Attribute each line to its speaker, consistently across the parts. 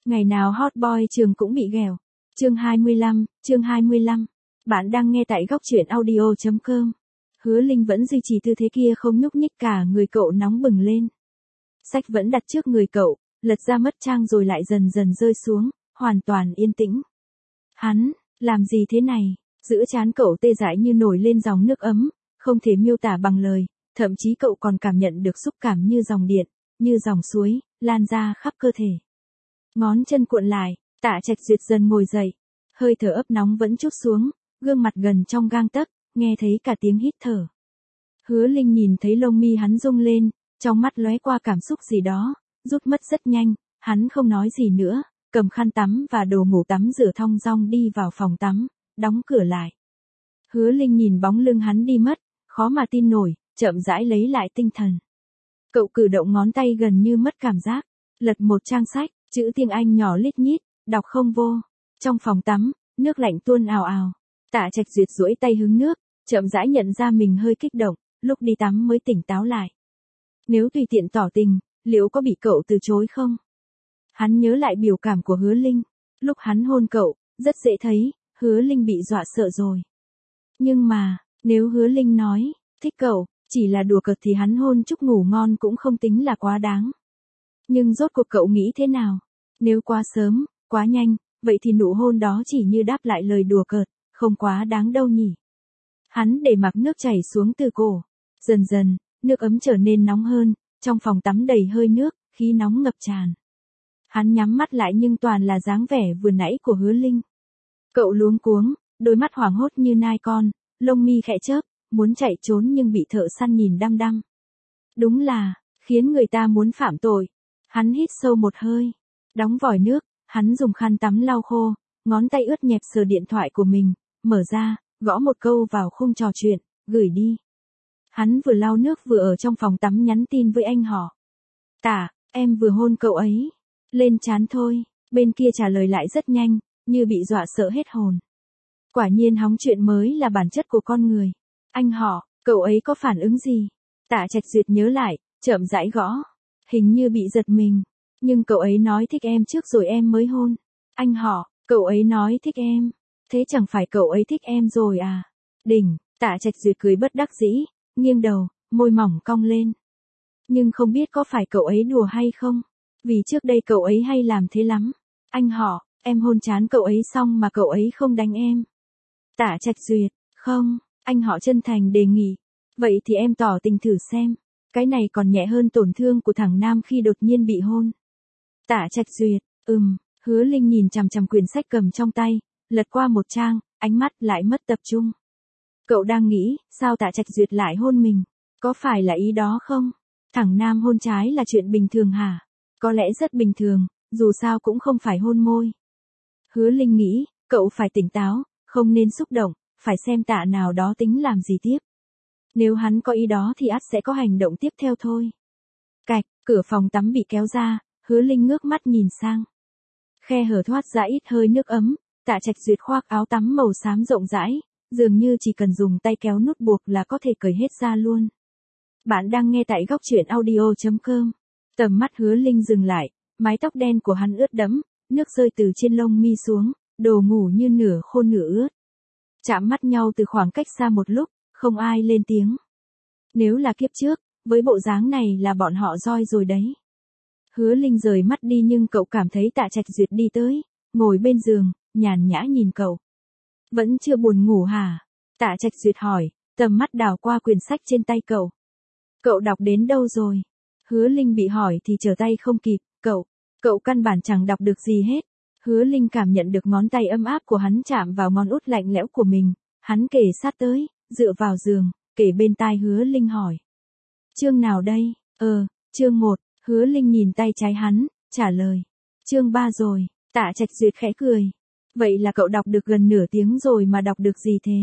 Speaker 1: Ngày nào hot boy trường cũng bị ghèo. Chương 25. Bạn đang nghe tại góc truyện audio.com. Hứa Linh vẫn duy trì tư thế kia không nhúc nhích, cả người cậu nóng bừng lên. Sách vẫn đặt trước người cậu, lật ra mất trang rồi lại dần dần rơi xuống, hoàn toàn yên tĩnh. Hắn, làm gì thế này? Giữa trán cậu tê dại như nổi lên dòng nước ấm, không thể miêu tả bằng lời, thậm chí cậu còn cảm nhận được xúc cảm như dòng điện, như dòng suối, lan ra khắp cơ thể. Ngón chân cuộn lại, Tạ Trạch Duyệt dần ngồi dậy, hơi thở ấp nóng vẫn trút xuống, gương mặt gần trong gang tấc, nghe thấy cả tiếng hít thở. Hứa Linh nhìn thấy lông mi hắn rung lên, trong mắt lóe qua cảm xúc gì đó, rút mất rất nhanh, hắn không nói gì nữa, cầm khăn tắm và đồ ngủ tắm rửa thong dong đi vào phòng tắm, đóng cửa lại. Hứa Linh nhìn bóng lưng hắn đi mất, khó mà tin nổi, chậm rãi lấy lại tinh thần. Cậu cử động ngón tay gần như mất cảm giác, lật một trang sách, chữ tiếng Anh nhỏ lít nhít, đọc không vô. Trong phòng tắm, nước lạnh tuôn ào ào. Tạ Trạch Duyệt duỗi tay hứng nước, chậm rãi nhận ra mình hơi kích động, lúc đi tắm mới tỉnh táo lại. Nếu tùy tiện tỏ tình, liệu có bị cậu từ chối không? Hắn nhớ lại biểu cảm của Hứa Linh, lúc hắn hôn cậu, rất dễ thấy, Hứa Linh bị dọa sợ rồi. Nhưng mà, nếu Hứa Linh nói, thích cậu, chỉ là đùa cợt thì hắn hôn chúc ngủ ngon cũng không tính là quá đáng. Nhưng rốt cuộc cậu nghĩ thế nào? Nếu quá sớm, quá nhanh, vậy thì nụ hôn đó chỉ như đáp lại lời đùa cợt, không quá đáng đâu nhỉ. Hắn để mặc nước chảy xuống từ cổ. Dần dần, nước ấm trở nên nóng hơn, trong phòng tắm đầy hơi nước, khí nóng ngập tràn. Hắn nhắm mắt lại nhưng toàn là dáng vẻ vừa nãy của Hứa Linh. Cậu luống cuống, đôi mắt hoảng hốt như nai con, lông mi khẽ chớp, muốn chạy trốn nhưng bị thợ săn nhìn đăm đăm. Đúng là, khiến người ta muốn phạm tội. Hắn hít sâu một hơi, đóng vòi nước, hắn dùng khăn tắm lau khô, ngón tay ướt nhẹp sờ điện thoại của mình, mở ra, gõ một câu vào khung trò chuyện, gửi đi. Hắn vừa lau nước vừa ở trong phòng tắm nhắn tin với anh họ. Tả, em vừa hôn cậu ấy. Lên trán thôi, bên kia trả lời lại rất nhanh, như bị dọa sợ hết hồn. Quả nhiên hóng chuyện mới là bản chất của con người. Anh họ, cậu ấy có phản ứng gì? Tạ Trạch Duyệt nhớ lại, chậm rãi gõ. Hình như bị giật mình. Nhưng cậu ấy nói thích em trước rồi em mới hôn. Anh họ, cậu ấy nói thích em. Thế chẳng phải cậu ấy thích em rồi à? Đỉnh, Tạ Trạch Duyệt cười bất đắc dĩ, nghiêng đầu, môi mỏng cong lên. Nhưng không biết có phải cậu ấy đùa hay không? Vì trước đây cậu ấy hay làm thế lắm. Anh họ, em hôn trán cậu ấy xong mà cậu ấy không đánh em. Tạ Trạch Duyệt, không, anh họ chân thành đề nghị. Vậy thì em tỏ tình thử xem. Cái này còn nhẹ hơn tổn thương của thằng nam khi đột nhiên bị hôn. Tạ Trạch Duyệt, Hứa Linh nhìn chằm chằm quyển sách cầm trong tay, lật qua một trang, ánh mắt lại mất tập trung. Cậu đang nghĩ, sao Tạ Trạch Duyệt lại hôn mình? Có phải là ý đó không? Thằng nam hôn trái là chuyện bình thường hả? Có lẽ rất bình thường, dù sao cũng không phải hôn môi. Hứa Linh nghĩ, cậu phải tỉnh táo, không nên xúc động, phải xem Tạ nào đó tính làm gì tiếp. Nếu hắn có ý đó thì ắt sẽ có hành động tiếp theo thôi. Cạch, cửa phòng tắm bị kéo ra, Hứa Linh ngước mắt nhìn sang. Khe hở thoát ra ít hơi nước ấm, Tạ Trạch Duyệt khoác áo tắm màu xám rộng rãi, dường như chỉ cần dùng tay kéo nút buộc là có thể cởi hết ra luôn. Bạn đang nghe tại góc truyện audio.com. Tầm mắt Hứa Linh dừng lại, mái tóc đen của hắn ướt đẫm, nước rơi từ trên lông mi xuống, đồ ngủ như nửa khô nửa ướt. Chạm mắt nhau từ khoảng cách xa một lúc, không ai lên tiếng. Nếu là kiếp trước, với bộ dáng này là bọn họ roi rồi đấy. Hứa Linh rời mắt đi nhưng cậu cảm thấy Tạ Trạch Duyệt đi tới, ngồi bên giường, nhàn nhã nhìn cậu. Vẫn chưa buồn ngủ hả? Tạ Trạch Duyệt hỏi, tầm mắt đảo qua quyển sách trên tay cậu. Cậu đọc đến đâu rồi? Hứa Linh bị hỏi thì trở tay không kịp, cậu căn bản chẳng đọc được gì hết. Hứa Linh cảm nhận được ngón tay ấm áp của hắn chạm vào ngón út lạnh lẽo của mình, hắn kề sát tới, dựa vào giường, kể bên tai Hứa Linh hỏi. Chương nào đây? Chương 1, Hứa Linh nhìn tay trái hắn, trả lời. Chương 3 rồi, Tạ Trạch Duyệt khẽ cười. Vậy là cậu đọc được gần nửa tiếng rồi mà đọc được gì thế?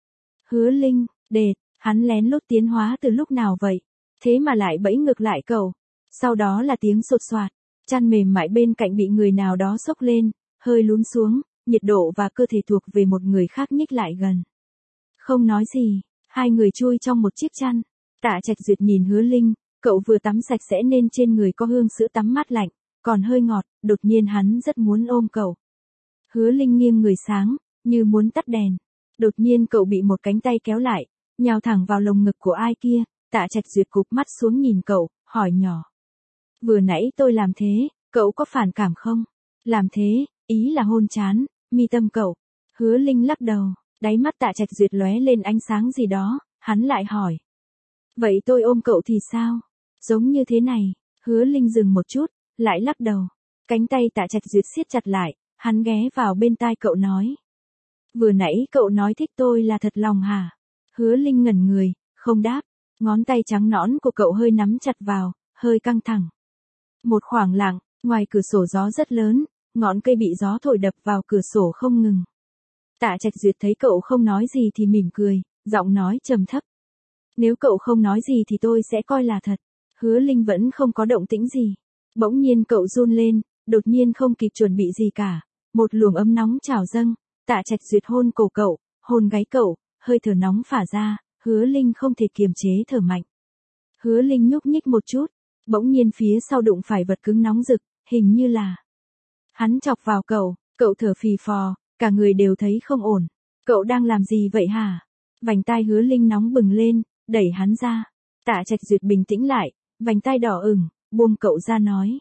Speaker 1: Hứa Linh, hắn lén lút tiến hóa từ lúc nào vậy? Thế mà lại bẫy ngược lại cậu. Sau đó là tiếng sột soạt, chăn mềm mại bên cạnh bị người nào đó xốc lên, hơi lún xuống, nhiệt độ và cơ thể thuộc về một người khác nhích lại gần. Không nói gì, hai người chui trong một chiếc chăn. Tạ Trạch Duyệt nhìn Hứa Linh, cậu vừa tắm sạch sẽ nên trên người có hương sữa tắm mát lạnh, còn hơi ngọt, đột nhiên hắn rất muốn ôm cậu. Hứa Linh nghiêng người sáng, như muốn tắt đèn. Đột nhiên cậu bị một cánh tay kéo lại, nhào thẳng vào lồng ngực của ai kia, Tạ Trạch Duyệt cụp mắt xuống nhìn cậu, hỏi nhỏ. Vừa nãy tôi làm thế, cậu có phản cảm không? Làm thế, ý là hôn chán, mi tâm cậu. Hứa Linh lắc đầu, đáy mắt Tạ Trạch Duyệt lóe lên ánh sáng gì đó, hắn lại hỏi. Vậy tôi ôm cậu thì sao? Giống như thế này, Hứa Linh dừng một chút, lại lắc đầu. Cánh tay Tạ Trạch Duyệt siết chặt lại, hắn ghé vào bên tai cậu nói. Vừa nãy cậu nói thích tôi là thật lòng hả? Hứa Linh ngẩn người, không đáp, ngón tay trắng nõn của cậu hơi nắm chặt vào, hơi căng thẳng. Một khoảng lặng, ngoài cửa sổ gió rất lớn, ngọn cây bị gió thổi đập vào cửa sổ không ngừng. Tạ Trạch Duyệt thấy cậu không nói gì thì mỉm cười, giọng nói trầm thấp. Nếu cậu không nói gì thì tôi sẽ coi là thật. Hứa Linh vẫn không có động tĩnh gì. Bỗng nhiên cậu run lên, đột nhiên không kịp chuẩn bị gì cả. Một luồng ấm nóng trào dâng, Tạ Trạch Duyệt hôn cổ cậu, hôn gáy cậu, hơi thở nóng phả ra, Hứa Linh không thể kiềm chế thở mạnh. Hứa Linh nhúc nhích một chút, bỗng nhiên phía sau đụng phải vật cứng nóng rực, hình như là. Hắn chọc vào cậu thở phì phò, cả người đều thấy không ổn. Cậu đang làm gì vậy hả? Vành tai Hứa Linh nóng bừng lên, đẩy hắn ra. Tạ Trạch Duyệt bình tĩnh lại, vành tai đỏ ửng, buông cậu ra nói.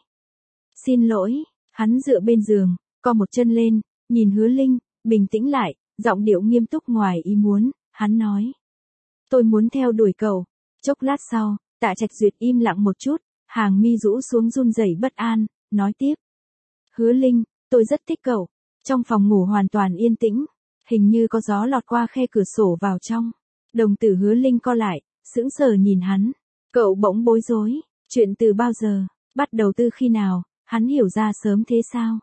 Speaker 1: Xin lỗi, hắn dựa bên giường, co một chân lên, nhìn Hứa Linh, bình tĩnh lại, giọng điệu nghiêm túc ngoài ý muốn, hắn nói. Tôi muốn theo đuổi cậu. Chốc lát sau, Tạ Trạch Duyệt im lặng một chút, hàng mi rũ xuống run rẩy bất an, nói tiếp. Hứa Linh, tôi rất thích cậu. Trong phòng ngủ hoàn toàn yên tĩnh, hình như có gió lọt qua khe cửa sổ vào trong. Đồng tử Hứa Linh co lại, sững sờ nhìn hắn. Cậu bỗng bối rối, chuyện từ bao giờ, bắt đầu từ khi nào, hắn hiểu ra sớm thế sao?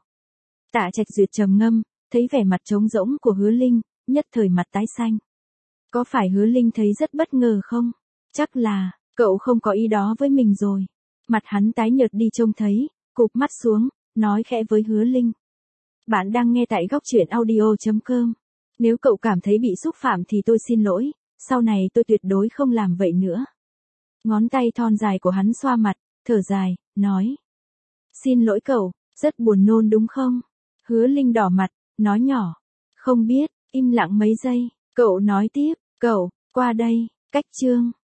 Speaker 1: Tạ Trạch Duyệt trầm ngâm, thấy vẻ mặt trống rỗng của Hứa Linh, nhất thời mặt tái xanh. Có phải Hứa Linh thấy rất bất ngờ không? Chắc là, cậu không có ý đó với mình rồi. Mặt hắn tái nhợt đi trông thấy, cụp mắt xuống, nói khẽ với Hứa Linh. Bạn đang nghe tại góc truyện audio.com. Nếu cậu cảm thấy bị xúc phạm thì tôi xin lỗi, sau này tôi tuyệt đối không làm vậy nữa. Ngón tay thon dài của hắn xoa mặt, thở dài, nói. Xin lỗi cậu, rất buồn nôn đúng không? Hứa Linh đỏ mặt, nói nhỏ. Không biết, im lặng mấy giây, cậu nói tiếp, cậu, qua đây, cách chương.